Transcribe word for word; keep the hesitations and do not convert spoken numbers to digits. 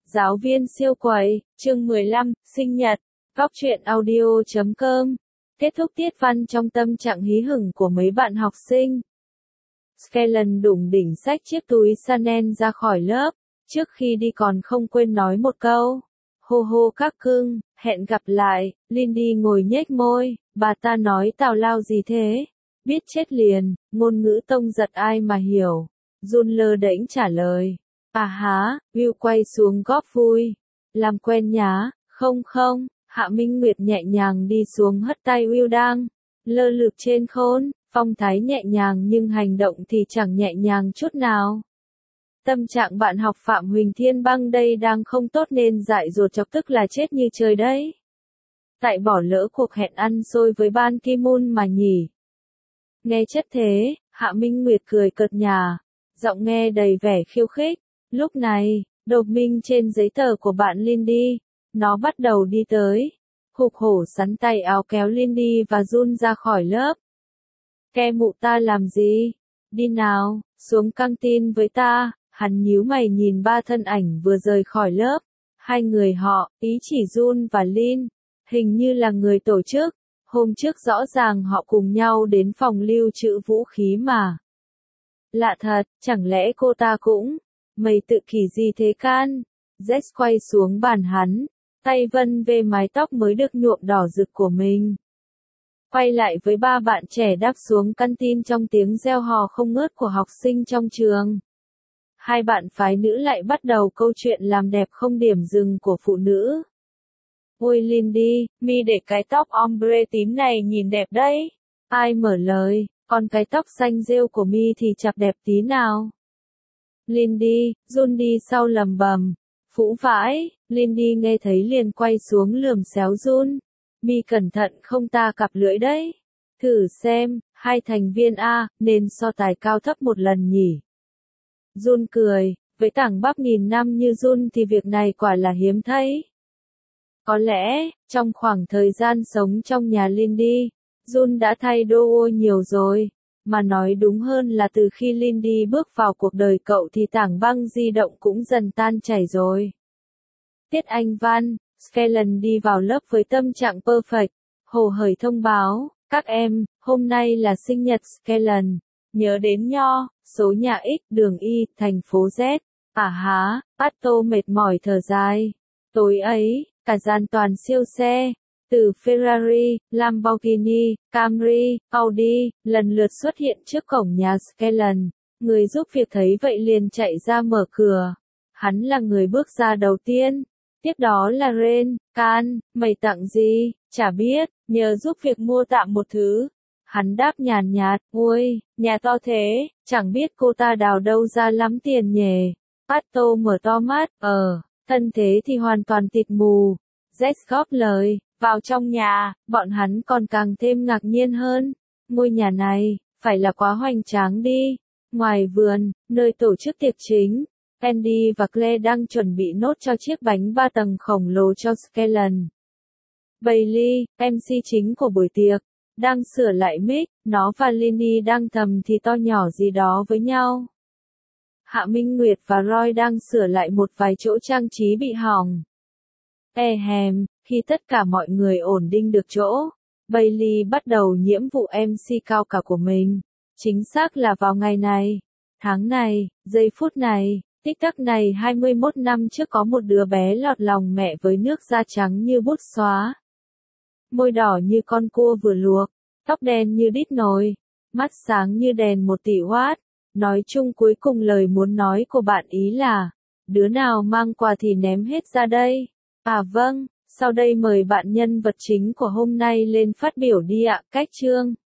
Giáo viên siêu quậy, chương mười lăm, sinh nhật, góc truyện audio chấm com. Kết thúc tiết văn trong tâm trạng hí hửng của mấy bạn học sinh. Scanlon đủng đỉnh xách chiếc túi Chanel ra khỏi lớp, trước khi đi còn không quên nói một câu. Hô hô các cưng, hẹn gặp lại. Lindy ngồi nhếch môi, bà ta nói tào lao gì thế? Biết chết liền, ngôn ngữ tông giật ai mà hiểu. Jun lơ đễnh trả lời. À há, Will quay xuống góp vui. Làm quen nhá, không không, Hạ Minh Nguyệt nhẹ nhàng đi xuống hất tay Will đang lơ lửng trên khôn, phong thái nhẹ nhàng nhưng hành động thì chẳng nhẹ nhàng chút nào. Tâm trạng bạn học Phạm Huỳnh Thiên Băng đây đang không tốt nên dại dột chọc tức là chết như trời đấy. Tại bỏ lỡ cuộc hẹn ăn xôi với Ban Ki-moon mà nhỉ. Nghe chất thế, Hạ Minh Nguyệt cười cợt nhả, giọng nghe đầy vẻ khiêu khích. Lúc này, đột minh trên giấy tờ của bạn Lindy, nó bắt đầu đi tới. Hục hổ sắn tay áo kéo Lindy và Jun ra khỏi lớp. Ke mụ ta làm gì? Đi nào, xuống căng tin với ta. Hắn nhíu mày nhìn ba thân ảnh vừa rời khỏi lớp. Hai người họ, ý chỉ Jun và Lin, hình như là người tổ chức. Hôm trước rõ ràng họ cùng nhau đến phòng lưu trữ vũ khí mà. Lạ thật, chẳng lẽ cô ta cũng... Mày tự kỷ gì thế can? Jess quay xuống bàn hắn, tay vân về mái tóc mới được nhuộm đỏ rực của mình. Quay lại với ba bạn trẻ đáp xuống căn tin trong tiếng reo hò không ngớt của học sinh trong trường. Hai bạn phái nữ lại bắt đầu câu chuyện làm đẹp không điểm dừng của phụ nữ. Ôi Lindy, mi để cái tóc ombre tím này nhìn đẹp đấy. Ai mở lời, còn cái tóc xanh rêu của mi thì chặt đẹp tí nào. Lindy, Jun đi sau lầm bầm. Phũ vãi, Lindy nghe thấy liền quay xuống lườm xéo Jun. Mi cẩn thận không ta cặp lưỡi đấy. Thử xem, hai thành viên A, nên so tài cao thấp một lần nhỉ. Jun cười, với tảng bắp nghìn năm như Jun thì việc này quả là hiếm thấy. Có lẽ, trong khoảng thời gian sống trong nhà Lindy, Jun đã thay đổi nhiều rồi. Mà nói đúng hơn là từ khi Lindy bước vào cuộc đời cậu thì tảng băng di động cũng dần tan chảy rồi. Tiết Anh văn, Scanlon đi vào lớp với tâm trạng perfect, hồ hởi thông báo, các em, hôm nay là sinh nhật Scanlon, nhớ đến nho, số nhà X, đường Y, thành phố Z, à há, Pato mệt mỏi thở dài. Tối ấy, cả gian toàn siêu xe. Từ Ferrari, Lamborghini, Camry, Audi, lần lượt xuất hiện trước cổng nhà Scanlon. Người giúp việc thấy vậy liền chạy ra mở cửa. Hắn là người bước ra đầu tiên. Tiếp đó là Ren, Can, mày tặng gì? Chả biết, nhờ giúp việc mua tạm một thứ. Hắn đáp nhàn nhạt, ôi, nhà to thế, chẳng biết cô ta đào đâu ra lắm tiền nhỉ. Pato mở to mắt, ờ, thân thế thì hoàn toàn tịt mù. Jess góp lời. Vào trong nhà, bọn hắn còn càng thêm ngạc nhiên hơn. Ngôi nhà này, phải là quá hoành tráng đi. Ngoài vườn, nơi tổ chức tiệc chính, Andy và Claire đang chuẩn bị nốt cho chiếc bánh ba tầng khổng lồ cho Scanlon. Bailey, em xê chính của buổi tiệc, đang sửa lại mic, nó và Lindy đang thầm thì to nhỏ gì đó với nhau. Hạ Minh Nguyệt và Roy đang sửa lại một vài chỗ trang trí bị hỏng. E hèm, khi tất cả mọi người ổn định được chỗ, Bailey bắt đầu nhiệm vụ em xê cao cả của mình. Chính xác là vào ngày này, tháng này, giây phút này, tích tắc này hai mươi mốt năm trước có một đứa bé lọt lòng mẹ với nước da trắng như bút xóa. Môi đỏ như con cua vừa luộc, tóc đen như đít nồi, mắt sáng như đèn một tỷ watt. Nói chung cuối cùng lời muốn nói của bạn ý là, đứa nào mang quà thì ném hết ra đây. À vâng. Sau đây mời bạn nhân vật chính của hôm nay lên phát biểu đi ạ. Cách chương.